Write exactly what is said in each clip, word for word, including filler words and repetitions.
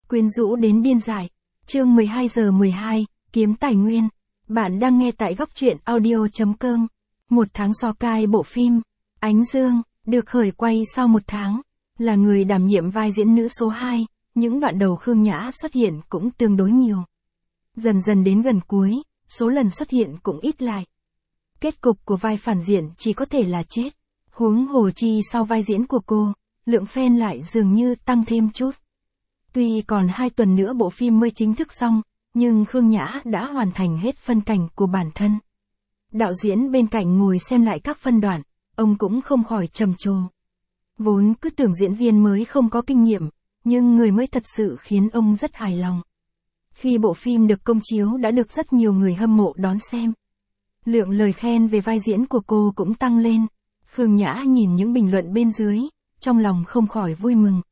Quyến rũ đến điên dại. Chương mười hai giờ mười hai, kiếm tài nguyên. Bạn đang nghe tại góc truyện audio chấm com. Một tháng so cai bộ phim Ánh Dương được khởi quay sau một tháng. Là người đảm nhiệm vai diễn nữ số hai, những đoạn đầu Khương Nhã xuất hiện cũng tương đối nhiều. Dần dần đến gần cuối, số lần xuất hiện cũng ít lại. Kết cục của vai phản diện chỉ có thể là chết. Huống hồ chi sau vai diễn của cô, lượng fan lại dường như tăng thêm chút. Tuy còn hai tuần nữa bộ phim mới chính thức xong, nhưng Khương Nhã đã hoàn thành hết phân cảnh của bản thân. Đạo diễn bên cạnh ngồi xem lại các phân đoạn, ông cũng không khỏi trầm trồ. Vốn cứ tưởng diễn viên mới không có kinh nghiệm, nhưng người mới thật sự khiến ông rất hài lòng. Khi bộ phim được công chiếu đã được rất nhiều người hâm mộ đón xem. Lượng lời khen về vai diễn của cô cũng tăng lên. Khương Nhã nhìn những bình luận bên dưới, trong lòng không khỏi vui mừng.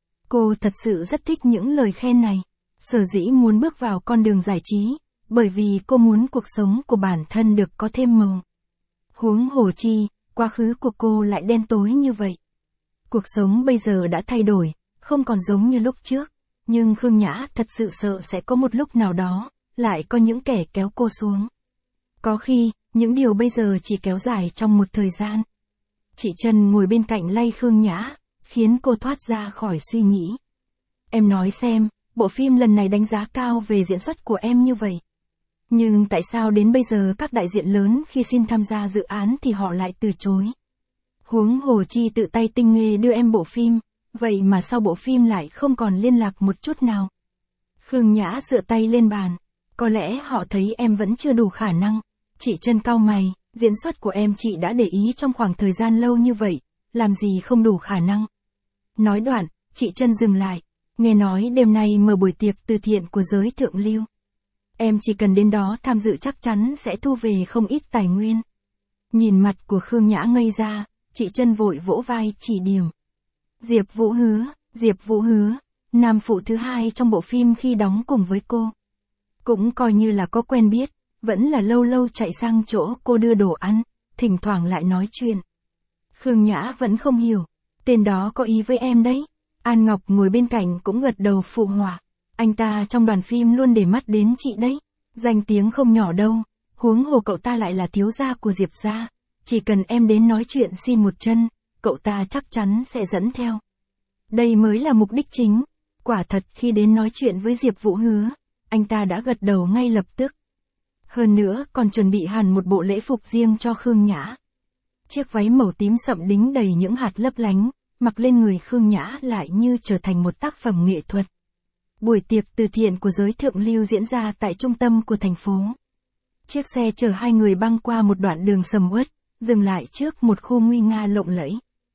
Cô thật sự rất thích những lời khen này. Sở dĩ muốn bước vào con đường giải trí, bởi vì cô muốn cuộc sống của bản thân được có thêm màu. Huống hồ chi, quá khứ của cô lại đen tối như vậy. Cuộc sống bây giờ đã thay đổi, không còn giống như lúc trước. Nhưng Khương Nhã thật sự sợ sẽ có một lúc nào đó, lại có những kẻ kéo cô xuống. Có khi, những điều bây giờ chỉ kéo dài trong một thời gian. Chị Trần ngồi bên cạnh lay Khương Nhã, khiến cô thoát ra khỏi suy nghĩ. Em nói xem, bộ phim lần này đánh giá cao về diễn xuất của em như vậy. Nhưng tại sao đến bây giờ các đại diện lớn khi xin tham gia dự án thì họ lại từ chối? Huống hồ chi tự tay tinh nghề đưa em bộ phim, vậy mà sau bộ phim lại không còn liên lạc một chút nào. Khương Nhã dựa tay lên bàn. Có lẽ họ thấy em vẫn chưa đủ khả năng. Chị Trân cau mày, diễn xuất của em chị đã để ý trong khoảng thời gian lâu như vậy, làm gì không đủ khả năng. Nói đoạn, chị Trân dừng lại. Nghe nói đêm nay mở buổi tiệc từ thiện của giới thượng lưu. Em chỉ cần đến đó tham dự chắc chắn sẽ thu về không ít tài nguyên. Nhìn mặt của Khương Nhã ngây ra, chị Trân vội vỗ vai chỉ điểm. Diệp Vũ Hứa, Diệp Vũ Hứa, nam phụ thứ hai trong bộ phim khi đóng cùng với cô. Cũng coi như là có quen biết, vẫn là lâu lâu chạy sang chỗ cô đưa đồ ăn, thỉnh thoảng lại nói chuyện. Khương Nhã vẫn không hiểu, tên đó có ý với em đấy. An Ngọc ngồi bên cạnh cũng gật đầu phụ họa. Anh ta trong đoàn phim luôn để mắt đến chị đấy. Danh tiếng không nhỏ đâu, huống hồ cậu ta lại là thiếu gia của Diệp gia. Chỉ cần em đến nói chuyện xin một chân, cậu ta chắc chắn sẽ dẫn theo. Đây mới là mục đích chính. Quả thật khi đến nói chuyện với Diệp Vũ Hứa, anh ta đã gật đầu ngay lập tức. Hơn nữa còn chuẩn bị hẳn một bộ lễ phục riêng cho Khương Nhã. Chiếc váy màu tím sậm đính đầy những hạt lấp lánh, mặc lên người Khương Nhã lại như trở thành một tác phẩm nghệ thuật. Buổi tiệc từ thiện của giới thượng lưu diễn ra tại trung tâm của thành phố. Chiếc xe chở hai người băng qua một đoạn đường sầm uất, dừng lại trước một khu nguy nga lộng lẫy.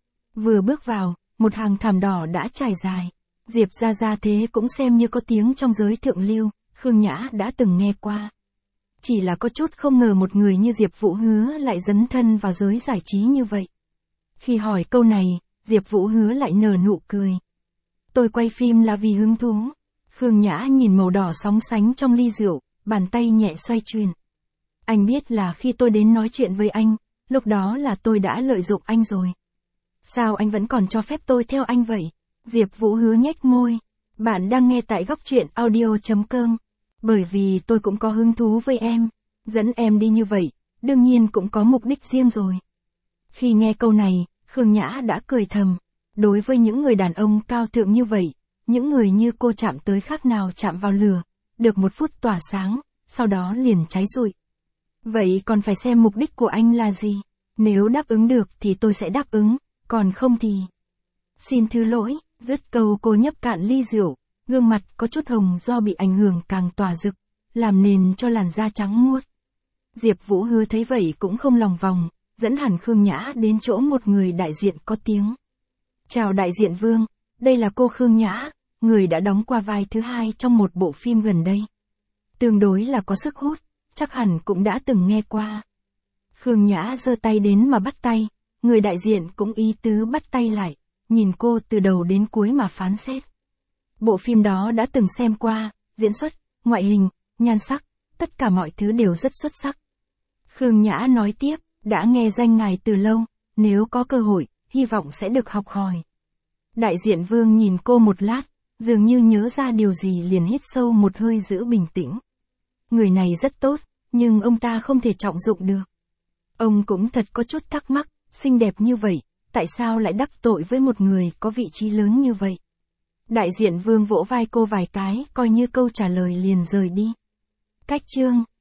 Vừa bước vào, một hàng thảm đỏ đã trải dài. Diệp gia gia thế cũng xem như có tiếng trong giới thượng lưu, Khương Nhã đã từng nghe qua. Chỉ là có chút không ngờ một người như Diệp Vũ Hứa lại dấn thân vào giới giải trí như vậy. Khi hỏi câu này, Diệp Vũ Hứa lại nở nụ cười. Tôi quay phim là vì hứng thú. Khương Nhã nhìn màu đỏ sóng sánh trong ly rượu, bàn tay nhẹ xoay chuyển. Anh biết là khi tôi đến nói chuyện với anh, lúc đó là tôi đã lợi dụng anh rồi. Sao anh vẫn còn cho phép tôi theo anh vậy? Diệp Vũ Hứa nhếch môi. Bạn đang nghe tại góc truyện audio chấm com. Bởi vì tôi cũng có hứng thú với em. Dẫn em đi như vậy, đương nhiên cũng có mục đích riêng rồi. Khi nghe câu này, Khương Nhã đã cười thầm. Đối với những người đàn ông cao thượng như vậy, những người như cô chạm tới khác nào chạm vào lửa, được một phút tỏa sáng, sau đó liền cháy rụi. Vậy còn phải xem mục đích của anh là gì? Nếu đáp ứng được thì tôi sẽ đáp ứng, còn không thì... Xin thứ lỗi, dứt câu cô nhấp cạn ly rượu, gương mặt có chút hồng do bị ảnh hưởng càng tỏa rực, làm nền cho làn da trắng muốt. Diệp Vũ Hứa thấy vậy cũng không lòng vòng, dẫn hẳn Khương Nhã đến chỗ một người đại diện có tiếng. Chào đại diện Vương, đây là cô Khương Nhã, người đã đóng qua vai thứ hai trong một bộ phim gần đây. Tương đối là có sức hút, chắc hẳn cũng đã từng nghe qua. Khương Nhã giơ tay đến mà bắt tay, người đại diện cũng ý tứ bắt tay lại, nhìn cô từ đầu đến cuối mà phán xét. Bộ phim đó đã từng xem qua, diễn xuất, ngoại hình, nhan sắc, tất cả mọi thứ đều rất xuất sắc. Khương Nhã nói tiếp, đã nghe danh ngài từ lâu, nếu có cơ hội, hy vọng sẽ được học hỏi. Đại diện Vương nhìn cô một lát, Dường như nhớ ra điều gì liền hít sâu một hơi giữ bình tĩnh. Người này rất tốt, nhưng ông ta không thể trọng dụng được. Ông cũng thật có chút thắc mắc, xinh đẹp như vậy, tại sao lại đắc tội với một người có vị trí lớn như vậy? Đại diện Vương vỗ vai cô vài cái, coi như câu trả lời liền rời đi. Cách chương